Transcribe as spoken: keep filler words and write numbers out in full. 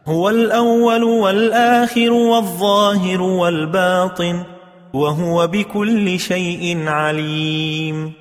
هو الأول والآخر والظاهر والباطن، وهو بكل شيء عليم.